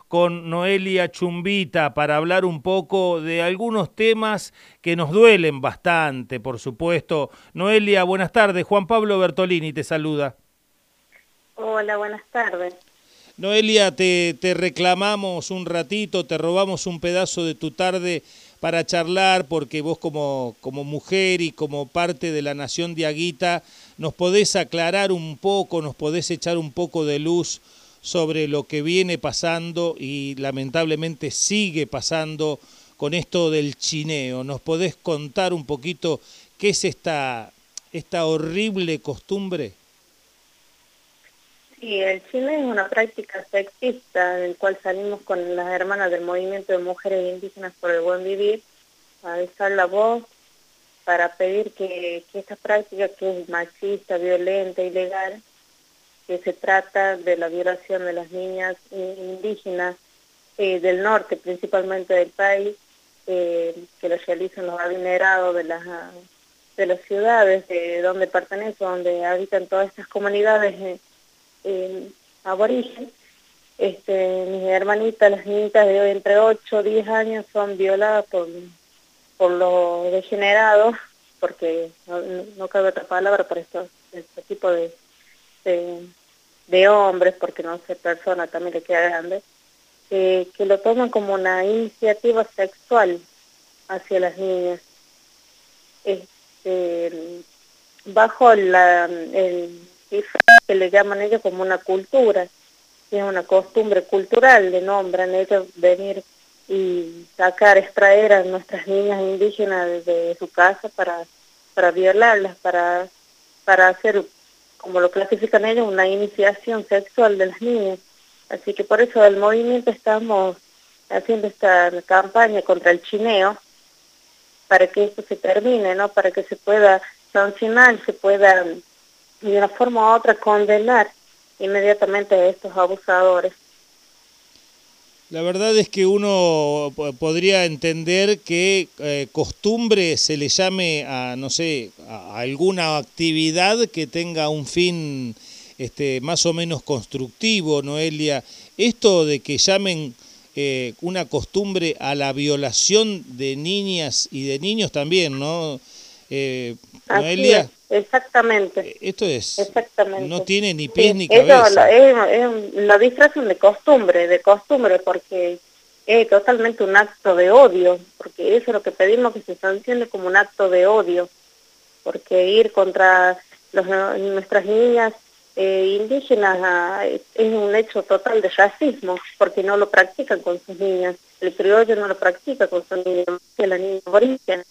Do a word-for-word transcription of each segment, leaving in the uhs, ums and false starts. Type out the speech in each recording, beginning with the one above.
con Noelia Chumbita para hablar un poco de algunos temas que nos duelen bastante, por supuesto. Noelia, buenas tardes. Juan Pablo Bertolini te saluda. Hola, buenas tardes. Noelia, te, te reclamamos un ratito, te robamos un pedazo de tu tarde para charlar, porque vos como, como mujer y como parte de la Nación Diaguita nos podés aclarar un poco, nos podés echar un poco de luz sobre lo que viene pasando y lamentablemente sigue pasando con esto del chineo. ¿Nos podés contar un poquito qué es esta, esta horrible costumbre? Sí, el Chile es una práctica sexista del cual salimos con las hermanas del Movimiento de Mujeres Indígenas por el Buen Vivir a alzar la voz para pedir que, que esta práctica, que es machista, violenta, ilegal, que se trata de la violación de las niñas indígenas eh, del norte, principalmente del país, eh, que lo realizan los adinerados de las, de las ciudades de donde pertenecen, donde habitan todas estas comunidades eh, eh, aborigen. Este, mis hermanitas, las niñitas de hoy entre ocho y diez años son violadas por, por los degenerados, porque no, no cabe otra palabra para esto, este tipo de, de, de hombres, porque no sé, persona también le queda grande, eh, que lo toman como una iniciativa sexual hacia las niñas. Este, bajo la, el que le llaman ellos como una cultura, que es una costumbre cultural, le nombran ellos venir y sacar, extraer a nuestras niñas indígenas de su casa para, para violarlas, para, para hacer, como lo clasifican ellos, una iniciación sexual de las niñas. Así que por eso el movimiento estamos haciendo esta campaña contra el chineo, para que esto se termine, ¿no? Para que se pueda sancionar, se pueda de una forma u otra condenar inmediatamente a estos abusadores. La verdad es que uno podría entender que eh, costumbre se le llame a, no sé, a alguna actividad que tenga un fin este, más o menos constructivo, Noelia. Esto de que llamen eh, una costumbre a la violación de niñas y de niños también, ¿no? Eh, Así es, Noelia, exactamente, esto es, no exactamente. tiene ni pies Sí, ni ellos lo, cabeza. es, es, lo disfrazan de costumbre, de costumbre, porque es totalmente un acto de odio, porque eso es lo que pedimos, que se sancione como un acto de odio, porque ir contra los, nuestras niñas eh, indígenas ah, es, es un hecho total de racismo, porque no lo practican con sus niñas, el criollo no lo practica con sus niñas, la niña aborigen.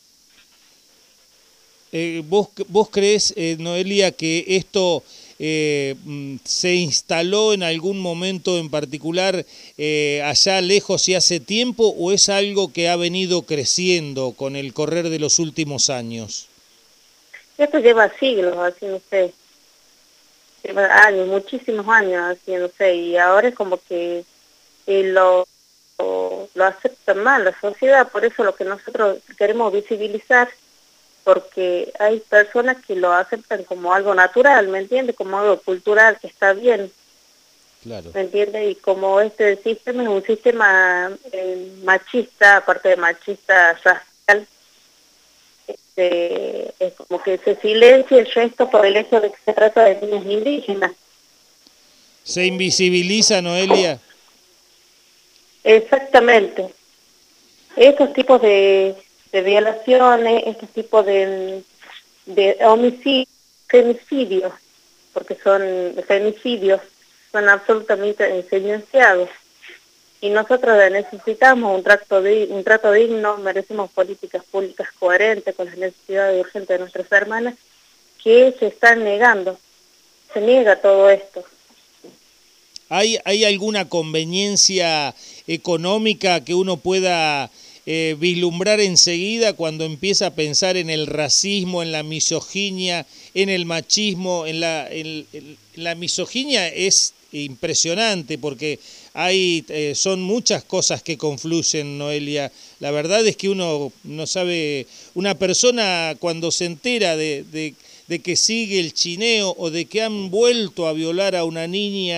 Eh, ¿vos, ¿Vos creés, eh, Noelia, que esto eh, se instaló en algún momento en particular eh, allá lejos y hace tiempo, o es algo que ha venido creciendo con el correr de los últimos años? Esto lleva siglos haciéndose, lleva años, muchísimos años haciéndose, y ahora es como que eh, lo, lo, lo acepta mal la sociedad, por eso lo que nosotros queremos visibilizar, porque hay personas que lo aceptan como algo natural, ¿me entiendes? Como algo cultural, que está bien, Claro. ¿me entiendes? Y como este sistema es un sistema eh, machista, aparte de machista racial, este, es como que se silencia el resto por el hecho de que se trata de niños indígenas. ¿Se invisibiliza, Noelia? Exactamente. Estos tipos de, de violaciones, estos tipos de, de homicidios, femicidios, porque son femicidios, son absolutamente silenciados. Y nosotros necesitamos un trato, de, un trato digno, merecemos políticas públicas coherentes con las necesidades urgentes de nuestras hermanas, que se están negando. Se niega todo esto. ¿Hay, ¿Hay alguna conveniencia económica que uno pueda eh, vislumbrar enseguida cuando empieza a pensar en el racismo, en la misoginia, en el machismo? En la, en, en la misoginia es impresionante porque hay, eh, son muchas cosas que confluyen, Noelia. La verdad es que uno no sabe, una persona cuando se entera de, de, de que sigue el chineo o de que han vuelto a violar a una niña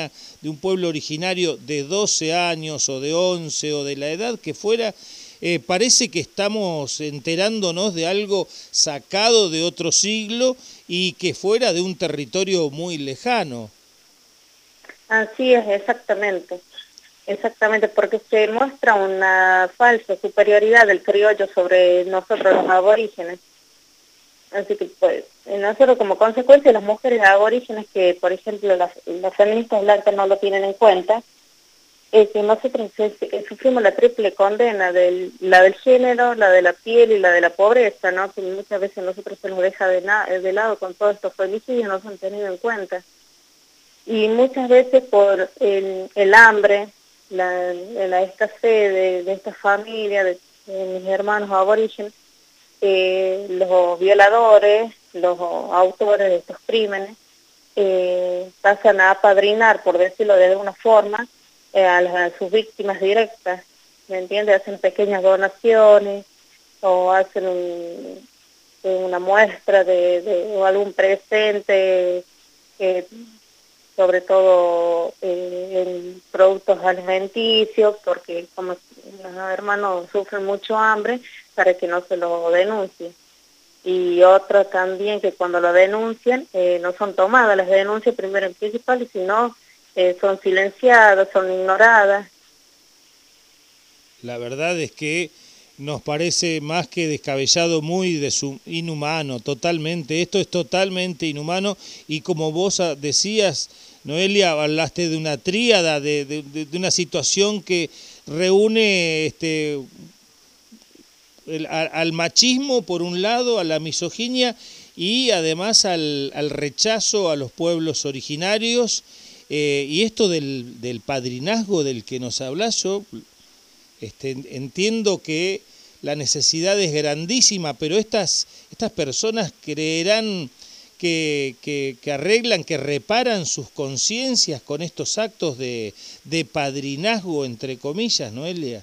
de un pueblo originario de doce años o de once o de la edad que fuera, eh, parece que estamos enterándonos de algo sacado de otro siglo y que fuera de un territorio muy lejano. Así es, exactamente. Exactamente, porque se muestra una falsa superioridad del criollo sobre nosotros los aborígenes. Así que, pues, nosotros como consecuencia, las mujeres aborígenes, que por ejemplo las, las feministas blancas no lo tienen en cuenta, es que nosotros eh, sufrimos la triple condena, del, la del género, la de la piel y la de la pobreza, ¿no? Que muchas veces nosotros se nos deja de, na de lado con todos estos femicidios, no se han tenido en cuenta. Y muchas veces por el, el hambre, la, la escasez de, de esta familia, de, de mis hermanos aborígenes, eh, los violadores, los autores de estos crímenes, eh, pasan a apadrinar, por decirlo de alguna forma, eh, a, las, a sus víctimas directas, ¿me entiendes? Hacen pequeñas donaciones o hacen un, una muestra de, de o algún presente, eh, sobre todo eh, en productos alimenticios, porque como los hermanos sufren mucho hambre, para que no se lo denuncie. Y otra también, que cuando lo denuncian, eh, no son tomadas las denuncias primero en principal, y sino eh, son silenciadas, son ignoradas. La verdad es que nos parece más que descabellado, muy inhumano, totalmente. Esto es totalmente inhumano y como vos decías, Noelia, hablaste de una tríada, de, de, de una situación que reúne este, el, a, al machismo por un lado, a la misoginia y además al, al rechazo a los pueblos originarios. Eh, y esto del, del padrinazgo del que nos hablas, yo Este, entiendo que la necesidad es grandísima, pero estas, estas personas creerán que, que, que arreglan, que reparan sus conciencias con estos actos de, de padrinazgo, entre comillas, ¿Noelia?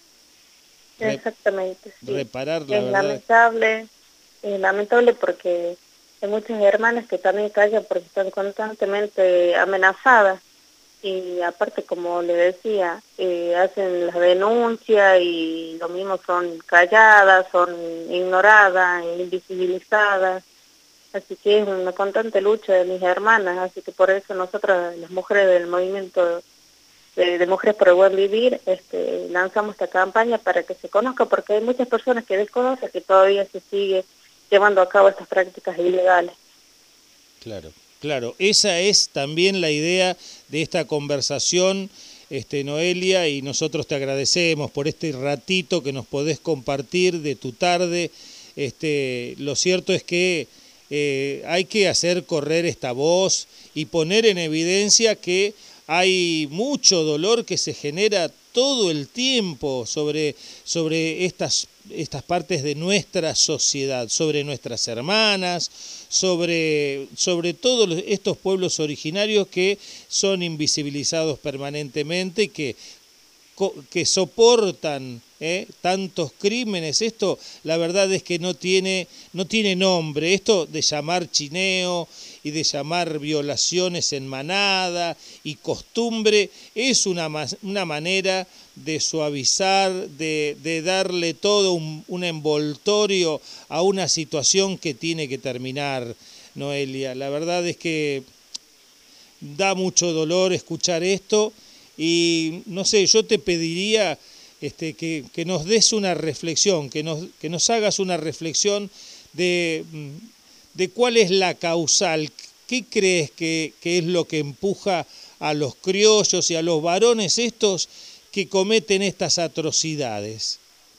Re, Exactamente, sí. Reparar, la es verdad. lamentable, es lamentable porque hay muchas hermanas que también callan porque están constantemente amenazadas. Y aparte, como le decía, eh, hacen las denuncias y lo mismo son calladas, son ignoradas, invisibilizadas. Así que es una constante lucha de mis hermanas, así que por eso nosotras, las mujeres del movimiento de, de Mujeres por el Buen Vivir, este, lanzamos esta campaña para que se conozca, porque hay muchas personas que desconocen que todavía se sigue llevando a cabo estas prácticas ilegales. Claro. Claro, esa es también la idea de esta conversación, este, Noelia, y nosotros te agradecemos por este ratito que nos podés compartir de tu tarde. Este, lo cierto es que eh, hay que hacer correr esta voz y poner en evidencia que hay mucho dolor que se genera todo el tiempo sobre, sobre estas, estas partes de nuestra sociedad, sobre nuestras hermanas, sobre, sobre todos estos pueblos originarios que son invisibilizados permanentemente y que, que soportan ¿eh? tantos crímenes. Esto la verdad es que no tiene, no tiene nombre, esto de llamar chineo y de llamar violaciones en manada y costumbre es una, una manera de suavizar, de, de darle todo un, un envoltorio a una situación que tiene que terminar, Noelia. La verdad es que da mucho dolor escuchar esto y no sé, yo te pediría este, que, que nos des una reflexión, que nos, que nos hagas una reflexión de, de cuál es la causal. ¿Qué crees que, que es lo que empuja a los criollos y a los varones estos que cometen estas atrocidades?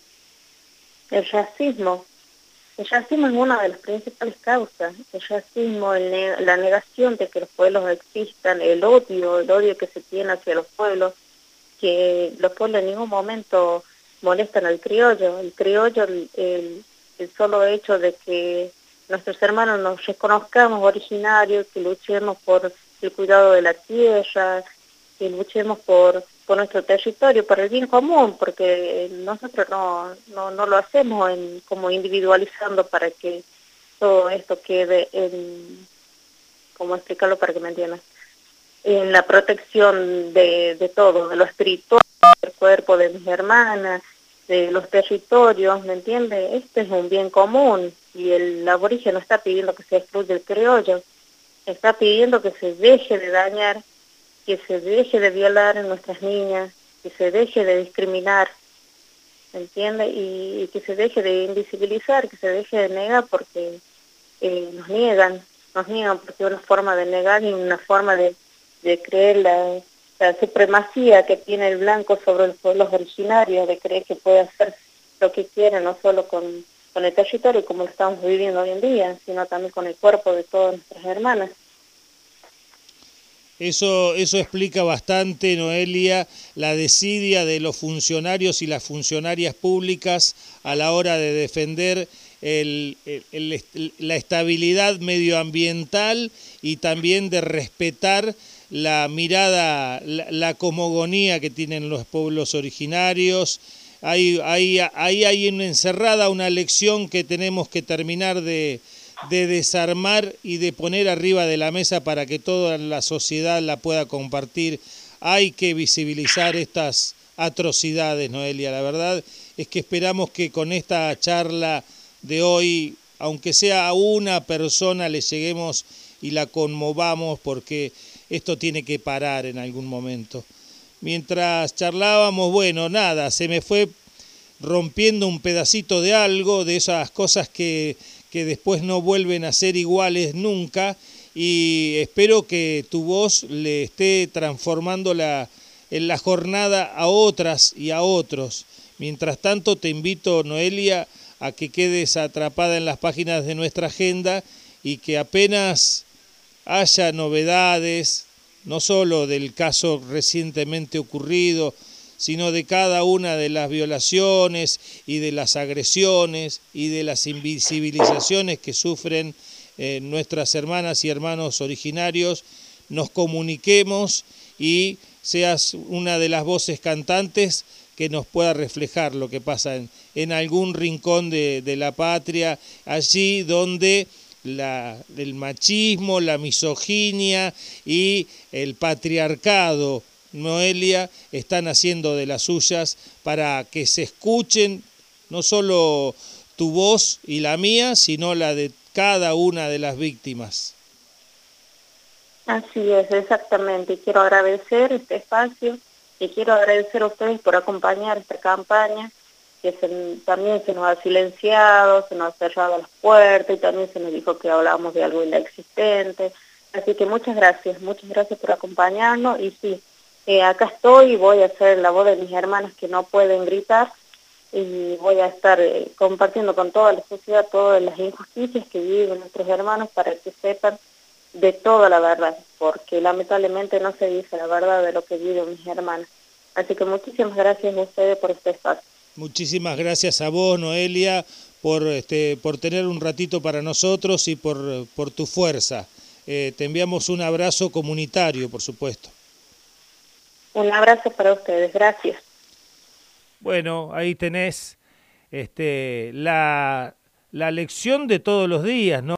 El racismo. El racismo es una de las principales causas. El racismo, el ne la negación de que los pueblos existan, el odio, el odio que se tiene hacia los pueblos, que los pueblos en ningún momento molestan al criollo. El criollo, el, el, el solo hecho de que nuestros hermanos nos reconozcamos originarios, que luchemos por el cuidado de la tierra, que luchemos por, por nuestro territorio, por el bien común, porque nosotros no, no, no lo hacemos en, como individualizando para que todo esto quede en, ¿cómo explicarlo para que me entiendan? en la protección de, de todo, de lo espiritual, del cuerpo de mis hermanas, de los territorios, ¿me entiende? Este es un bien común y el aborigen no está pidiendo que se excluya el criollo, está pidiendo que se deje de dañar, que se deje de violar a nuestras niñas, que se deje de discriminar, ¿me entiende? Y, y que se deje de invisibilizar, que se deje de negar porque eh, nos niegan, nos niegan porque es una forma de negar y una forma de, de creer la, la supremacía que tiene el blanco sobre los pueblos originarios, de creer que puede hacer lo que quiere, no solo con, con el territorio como lo estamos viviendo hoy en día, sino también con el cuerpo de todas nuestras hermanas. Eso, eso explica bastante, Noelia, la desidia de los funcionarios y las funcionarias públicas a la hora de defender el, el, el, la estabilidad medioambiental y también de respetar la mirada, la, la cosmogonía que tienen los pueblos originarios. Ahí hay, hay, hay encerrada una lección que tenemos que terminar de... de desarmar y de poner arriba de la mesa para que toda la sociedad la pueda compartir. Hay que visibilizar estas atrocidades, Noelia. La verdad es que esperamos que con esta charla de hoy, aunque sea a una persona, le lleguemos y la conmovamos, porque esto tiene que parar en algún momento. Mientras charlábamos, bueno, nada, se me fue rompiendo un pedacito de algo, de esas cosas que que después no vuelven a ser iguales nunca, y espero que tu voz le esté transformando la, en la jornada a otras y a otros. Mientras tanto, te invito, Noelia, a que quedes atrapada en las páginas de nuestra agenda y que apenas haya novedades, no solo del caso recientemente ocurrido, sino de cada una de las violaciones y de las agresiones y de las invisibilizaciones que sufren eh, nuestras hermanas y hermanos originarios, nos comuniquemos y seas una de las voces cantantes que nos pueda reflejar lo que pasa en, en algún rincón de, de la patria, allí donde la, el machismo, la misoginia y el patriarcado, Noelia, están haciendo de las suyas para que se escuchen no solo tu voz y la mía, sino la de cada una de las víctimas. Así es, exactamente. Quiero agradecer este espacio y quiero agradecer a ustedes por acompañar esta campaña, que se, también se nos ha silenciado, se nos ha cerrado las puertas y también se nos dijo que hablábamos de algo inexistente. Así que muchas gracias, muchas gracias por acompañarnos y sí, Eh, acá estoy y voy a hacer la voz de mis hermanas que no pueden gritar y voy a estar eh, compartiendo con toda la sociedad todas las injusticias que viven nuestros hermanos para que sepan de toda la verdad, porque lamentablemente no se dice la verdad de lo que viven mis hermanas. Así que muchísimas gracias a ustedes por este espacio. Muchísimas gracias a vos, Noelia, por, este, por tener un ratito para nosotros y por, por tu fuerza. Eh, te enviamos un abrazo comunitario, por supuesto. Un abrazo para ustedes, gracias. Bueno, ahí tenés este, la, la lección de todos los días, ¿no?